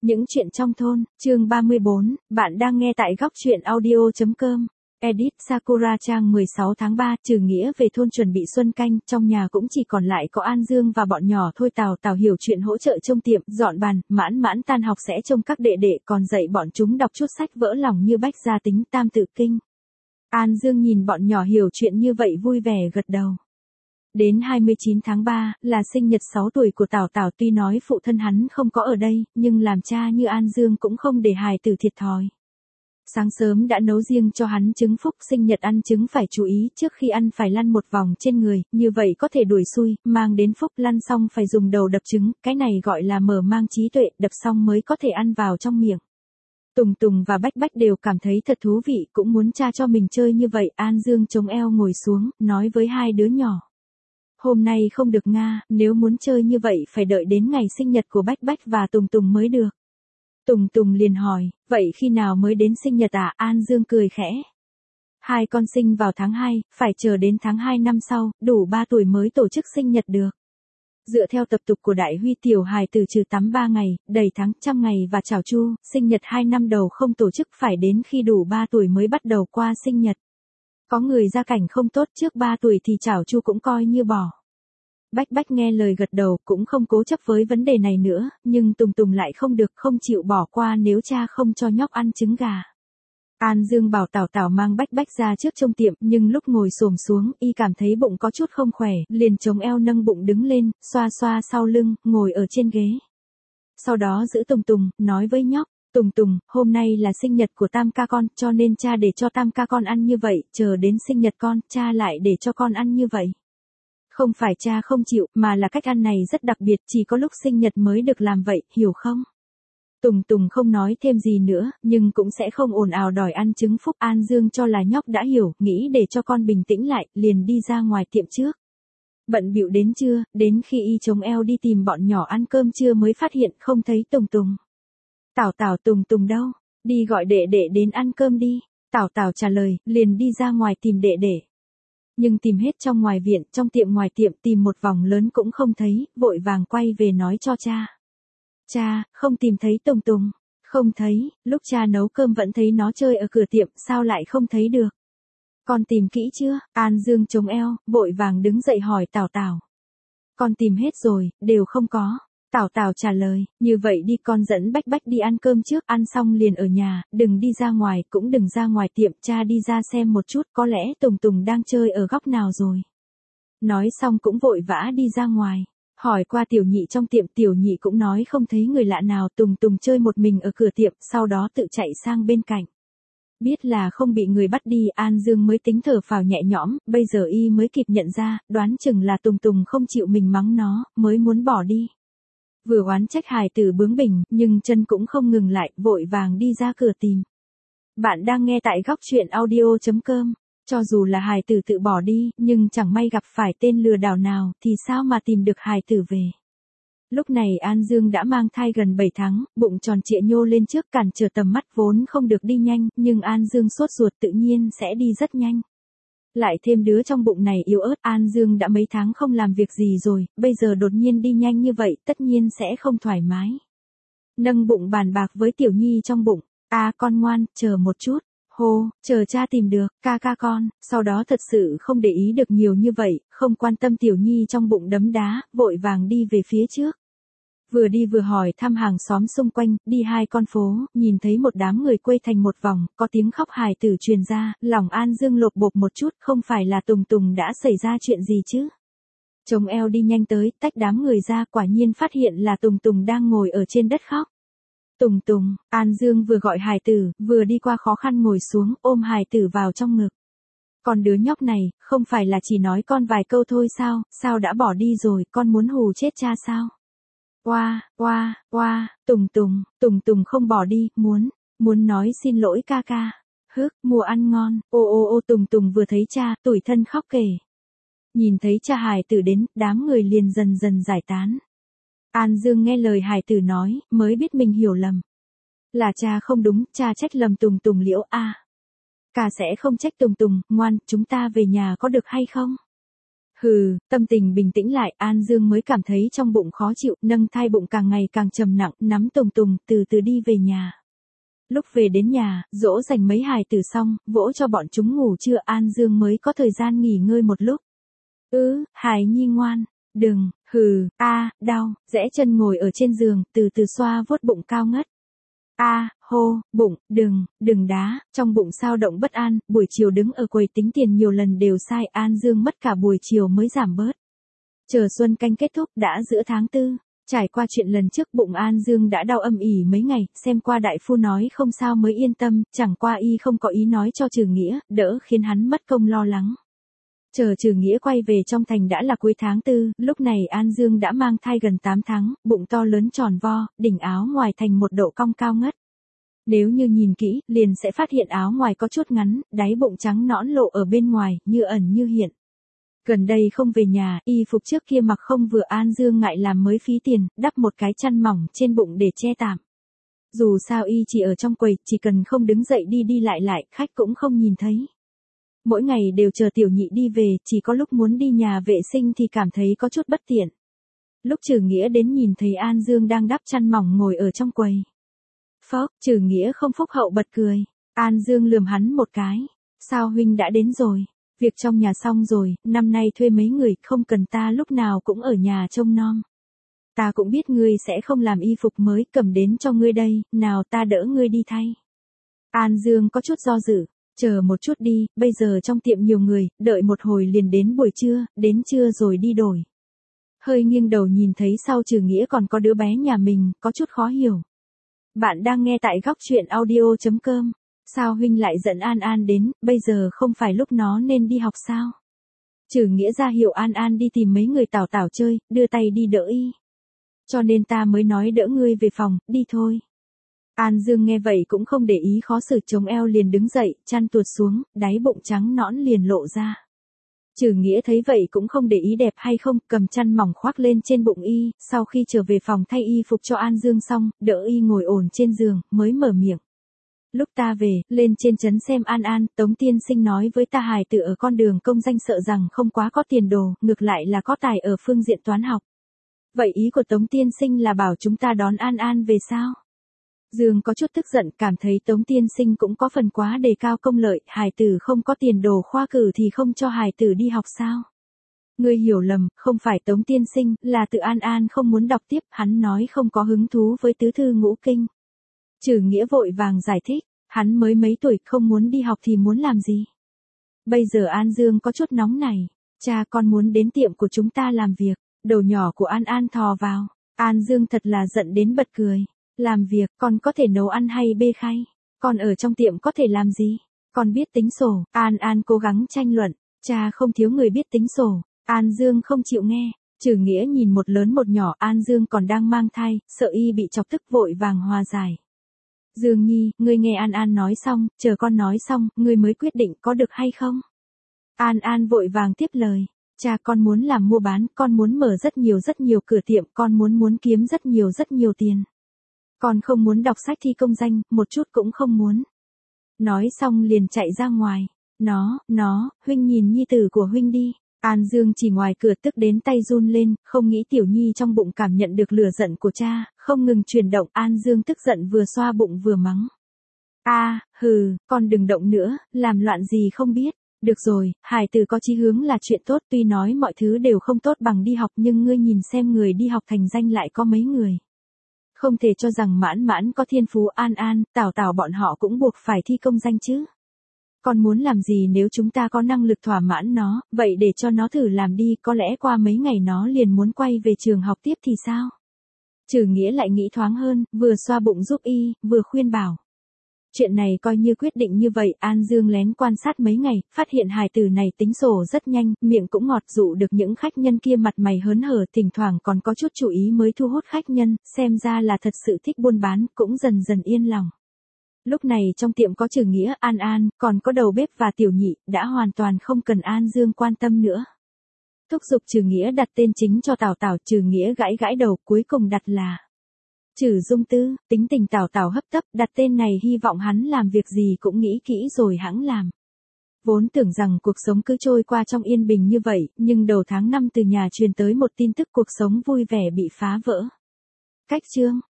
Những chuyện trong thôn, chương 34, bạn đang nghe tại góc truyện audio.com. Edit Sakura trang 16 tháng 3, trừ nghĩa về thôn chuẩn bị xuân canh, trong nhà cũng chỉ còn lại có An Dương và bọn nhỏ thôi. Tào hiểu chuyện hỗ trợ trông tiệm, dọn bàn, mãn tan học sẽ trông các đệ đệ, còn dạy bọn chúng đọc chút sách vỡ lòng như Bách Gia Tính, Tam Tự Kinh. An Dương nhìn bọn nhỏ hiểu chuyện như vậy vui vẻ gật đầu. Đến 29 tháng 3, là sinh nhật 6 tuổi của Tào, tuy nói phụ thân hắn không có ở đây, nhưng làm cha như An Dương cũng không để hài tử thiệt thòi. Sáng sớm đã nấu riêng cho hắn trứng phúc, sinh nhật ăn trứng phải chú ý, trước khi ăn phải lăn một vòng trên người, như vậy có thể đuổi xui, mang đến phúc. Lăn xong phải dùng đầu đập trứng, cái này gọi là mở mang trí tuệ, đập xong mới có thể ăn vào trong miệng. Tùng và Bách đều cảm thấy thật thú vị, cũng muốn cha cho mình chơi như vậy. An Dương chống eo ngồi xuống, nói với hai đứa nhỏ. Hôm nay không được Nga, nếu muốn chơi như vậy phải đợi đến ngày sinh nhật của Bách và Tùng mới được. Tùng liền hỏi, vậy khi nào mới đến sinh nhật à? An Dương cười khẽ. Hai con sinh vào tháng 2, phải chờ đến tháng 2 năm sau, đủ 3 tuổi mới tổ chức sinh nhật được. Dựa theo tập tục của Đại Huy, tiểu hài từ trừ tắm 3 ngày, đầy tháng, 100 ngày và chào chu, sinh nhật 2 năm đầu không tổ chức, phải đến khi đủ 3 tuổi mới bắt đầu qua sinh nhật. Có người gia cảnh không tốt, trước 3 tuổi thì chảo chu cũng coi như bỏ. Bách nghe lời gật đầu, cũng không cố chấp với vấn đề này nữa, nhưng Tùng lại không chịu bỏ qua nếu cha không cho nhóc ăn trứng gà. An Dương bảo Tào mang Bách ra trước trông tiệm, nhưng lúc ngồi xổm xuống, y cảm thấy bụng có chút không khỏe, liền chống eo nâng bụng đứng lên, xoa sau lưng, ngồi ở trên ghế. Sau đó giữ Tùng, nói với nhóc, Tùng, hôm nay là sinh nhật của Tam ca con, cho nên cha để cho Tam ca con ăn như vậy, chờ đến sinh nhật con, cha lại để cho con ăn như vậy. Không phải cha không chịu, mà là cách ăn này rất đặc biệt, chỉ có lúc sinh nhật mới được làm vậy, hiểu không? Tùng không nói thêm gì nữa, nhưng cũng sẽ không ồn ào đòi ăn trứng phúc. An Dương cho là nhóc đã hiểu, nghĩ để cho con bình tĩnh lại, liền đi ra ngoài tiệm trước. Bận bịu đến trưa, đến khi y chống eo đi tìm bọn nhỏ ăn cơm trưa mới phát hiện không thấy Tùng. Tùng đâu? Đi gọi đệ đến ăn cơm đi. Tào trả lời, liền đi ra ngoài tìm đệ. Nhưng tìm hết trong ngoài viện, trong tiệm ngoài tiệm, tìm một vòng lớn cũng không thấy, vội vàng quay về nói cho cha. Cha, không tìm thấy Tùng. Không thấy, lúc cha nấu cơm vẫn thấy nó chơi ở cửa tiệm, sao lại không thấy được? Con tìm kỹ chưa? An Dương chống eo, vội vàng đứng dậy hỏi Tào. Con tìm hết rồi, đều không có. Tào trả lời, như vậy đi, con dẫn Bách đi ăn cơm trước, ăn xong liền ở nhà, đừng đi ra ngoài, cũng đừng ra ngoài tiệm, cha đi ra xem một chút, có lẽ Tùng đang chơi ở góc nào rồi. Nói xong cũng vội vã đi ra ngoài, hỏi qua tiểu nhị trong tiệm, tiểu nhị cũng nói không thấy người lạ nào, Tùng chơi một mình ở cửa tiệm, sau đó tự chạy sang bên cạnh. Biết là không bị người bắt đi, An Dương mới tính thở phào nhẹ nhõm, bây giờ y mới kịp nhận ra, đoán chừng là Tùng không chịu mình mắng nó, mới muốn bỏ đi. Vừa oán trách hài tử bướng bỉnh, nhưng chân cũng không ngừng lại, vội vàng đi ra cửa tìm. Bạn đang nghe tại góc truyện audio.com. Cho dù là hài tử tự bỏ đi, nhưng chẳng may gặp phải tên lừa đảo nào, thì sao mà tìm được hài tử về. Lúc này An Dương đã mang thai gần 7 tháng, bụng tròn trịa nhô lên trước, cản trở tầm mắt, vốn không được đi nhanh, nhưng An Dương sốt ruột tự nhiên sẽ đi rất nhanh. Lại thêm đứa trong bụng này yếu ớt, An Dương đã mấy tháng không làm việc gì rồi, bây giờ đột nhiên đi nhanh như vậy, tất nhiên sẽ không thoải mái. Nâng bụng bàn bạc với Tiểu Nhi trong bụng, con ngoan, chờ một chút, hô, chờ cha tìm được, ca con, sau đó thật sự không để ý được nhiều như vậy, không quan tâm Tiểu Nhi trong bụng đấm đá, vội vàng đi về phía trước. Vừa đi vừa hỏi thăm hàng xóm xung quanh, đi 2 con phố, nhìn thấy một đám người quây thành một vòng, có tiếng khóc hài tử truyền ra, lòng An Dương lột bột một chút, không phải là Tùng đã xảy ra chuyện gì chứ. Chống eo đi nhanh tới, tách đám người ra, quả nhiên phát hiện là Tùng đang ngồi ở trên đất khóc. Tùng, An Dương vừa gọi hài tử, vừa đi qua khó khăn ngồi xuống, ôm hài tử vào trong ngực. Còn đứa nhóc này, không phải là chỉ nói con vài câu thôi sao đã bỏ đi rồi, con muốn hù chết cha sao? Tùng không bỏ đi, muốn nói xin lỗi ca. Mua ăn ngon, Tùng vừa thấy cha, tủi thân khóc kể. Nhìn thấy cha hài tử đến, đám người liền dần giải tán. An Dương nghe lời hài tử nói, mới biết mình hiểu lầm. Là cha không đúng, cha trách lầm Tùng liễu Ca sẽ không trách Tùng, ngoan, chúng ta về nhà có được hay không? Hừ, tâm tình bình tĩnh lại, An Dương mới cảm thấy trong bụng khó chịu, nâng thai bụng càng ngày càng trầm nặng, nắm tùng tùng, từ từ đi về nhà. Lúc về đến nhà, dỗ dành mấy hài tử xong, vỗ cho bọn chúng ngủ trưa, An Dương mới có thời gian nghỉ ngơi một lúc. Hài nhi ngoan, đừng, đau, rẽ chân ngồi ở trên giường, từ từ xoa vuốt bụng cao ngất. Hô, bụng, đừng đá, trong bụng sao động bất an, buổi chiều đứng ở quầy tính tiền nhiều lần đều sai, An Dương mất cả buổi chiều mới giảm bớt. Chờ Xuân Canh kết thúc đã giữa tháng 4, trải qua chuyện lần trước bụng An Dương đã đau âm ỉ mấy ngày, xem qua đại phu nói không sao mới yên tâm, chẳng qua y không có ý nói cho Trừ Nghĩa, đỡ khiến hắn mất công lo lắng. Chờ Trừ Nghĩa quay về trong thành đã là cuối tháng 4, lúc này An Dương đã mang thai gần 8 tháng, bụng to lớn tròn vo, đỉnh áo ngoài thành một độ cong cao ngất. Nếu như nhìn kỹ, liền sẽ phát hiện áo ngoài có chút ngắn, đáy bụng trắng nõn lộ ở bên ngoài, như ẩn như hiện. Gần đây không về nhà, y phục trước kia mặc không vừa, An Dương ngại làm mới phí tiền, đắp một cái chăn mỏng trên bụng để che tạm. Dù sao y chỉ ở trong quầy, chỉ cần không đứng dậy đi đi lại, khách cũng không nhìn thấy. Mỗi ngày đều chờ tiểu nhị đi về, chỉ có lúc muốn đi nhà vệ sinh thì cảm thấy có chút bất tiện. Lúc Trừ Nghĩa đến nhìn thấy An Dương đang đắp chăn mỏng ngồi ở trong quầy. Phốc, Trừ Nghĩa không phúc hậu bật cười. An Dương lườm hắn một cái. Sao huynh đã đến rồi? Việc trong nhà xong rồi, năm nay thuê mấy người, không cần ta lúc nào cũng ở nhà trông nom. Ta cũng biết ngươi sẽ không làm y phục mới, cầm đến cho ngươi đây, nào ta đỡ ngươi đi thay. An Dương có chút do dự. Chờ một chút đi, bây giờ trong tiệm nhiều người, đợi một hồi liền đến buổi trưa, đến trưa rồi đi đổi. Hơi nghiêng đầu nhìn thấy sau Trừ Nghĩa còn có đứa bé nhà mình, có chút khó hiểu. Bạn đang nghe tại góc chuyện audio.com. Sao huynh lại dẫn An An đến, bây giờ không phải lúc nó nên đi học sao? Trừ Nghĩa ra hiệu An An đi tìm mấy người Tào Tào chơi, đưa tay đi đỡ y. Cho nên ta mới nói đỡ ngươi về phòng, đi thôi. An Dương nghe vậy cũng không để ý khó xử, chống eo liền đứng dậy, chăn tuột xuống, đáy bụng trắng nõn liền lộ ra. Trừ Nghĩa thấy vậy cũng không để ý đẹp hay không, cầm chăn mỏng khoác lên trên bụng y, sau khi trở về phòng thay y phục cho An Dương xong, đỡ y ngồi ổn trên giường, mới mở miệng. Lúc ta về, lên trên trấn xem An An, Tống tiên sinh nói với ta hài tử ở con đường công danh sợ rằng không quá có tiền đồ, ngược lại là có tài ở phương diện toán học. Vậy ý của Tống tiên sinh là bảo chúng ta đón An An về sao? Dương có chút tức giận, cảm thấy Tống tiên sinh cũng có phần quá đề cao công lợi, hài tử không có tiền đồ khoa cử thì không cho hài tử đi học sao? Ngươi hiểu lầm, không phải Tống tiên sinh, là tự An An không muốn đọc tiếp, hắn nói không có hứng thú với tứ thư ngũ kinh. Trừ Nghĩa vội vàng giải thích, hắn mới mấy tuổi, không muốn đi học thì muốn làm gì? Bây giờ An Dương có chút nóng này, cha con muốn đến tiệm của chúng ta làm việc, đầu nhỏ của An An thò vào, An Dương thật là giận đến bật cười. Làm việc, con có thể nấu ăn hay bê khay? Con ở trong tiệm có thể làm gì? Con biết tính sổ. An An cố gắng tranh luận. Cha không thiếu người biết tính sổ. An Dương không chịu nghe. Trừ Nghĩa nhìn một lớn một nhỏ, An Dương còn đang mang thai, sợ y bị chọc tức vội vàng hòa giải. Dương Nhi, ngươi nghe An An nói xong, chờ con nói xong, ngươi mới quyết định có được hay không? An An vội vàng tiếp lời. Cha con muốn làm mua bán, con muốn mở rất nhiều cửa tiệm, con muốn kiếm rất nhiều tiền. Con không muốn đọc sách thi công danh, một chút cũng không muốn. Nói xong liền chạy ra ngoài. Huynh nhìn nhi tử của huynh đi. An Dương chỉ ngoài cửa tức đến tay run lên, không nghĩ Tiểu Nhi trong bụng cảm nhận được lửa giận của cha, không ngừng chuyển động. An Dương tức giận vừa xoa bụng vừa mắng. Con đừng động nữa, làm loạn gì không biết. Được rồi, hài tử có chí hướng là chuyện tốt, tuy nói mọi thứ đều không tốt bằng đi học nhưng ngươi nhìn xem người đi học thành danh lại có mấy người. Không thể cho rằng Mãn Mãn có thiên phú, An An, Tào Tào bọn họ cũng buộc phải thi công danh chứ. Con muốn làm gì nếu chúng ta có năng lực thỏa mãn nó, vậy để cho nó thử làm đi, có lẽ qua mấy ngày nó liền muốn quay về trường học tiếp thì sao? Trừ Nghĩa lại nghĩ thoáng hơn, vừa xoa bụng giúp y, vừa khuyên bảo. Chuyện này coi như quyết định như vậy, An Dương lén quan sát mấy ngày, phát hiện hài tử này tính sổ rất nhanh, miệng cũng ngọt, dụ được những khách nhân kia mặt mày hớn hở, thỉnh thoảng còn có chút chú ý mới thu hút khách nhân, xem ra là thật sự thích buôn bán, cũng dần dần yên lòng. Lúc này trong tiệm có Trừ Nghĩa, An An, còn có đầu bếp và tiểu nhị, đã hoàn toàn không cần An Dương quan tâm nữa. Thúc giục Trừ Nghĩa đặt tên chính cho Tào Tào, Trừ Nghĩa gãi đầu, cuối cùng đặt là Trừ Dung Tư. Tính tình Tào Tào hấp tấp, đặt tên này hy vọng hắn làm việc gì cũng nghĩ kỹ rồi hẵng làm. Vốn tưởng rằng cuộc sống cứ trôi qua trong yên bình như vậy, nhưng đầu tháng 5 từ nhà truyền tới một tin tức cuộc sống vui vẻ bị phá vỡ. Cách chương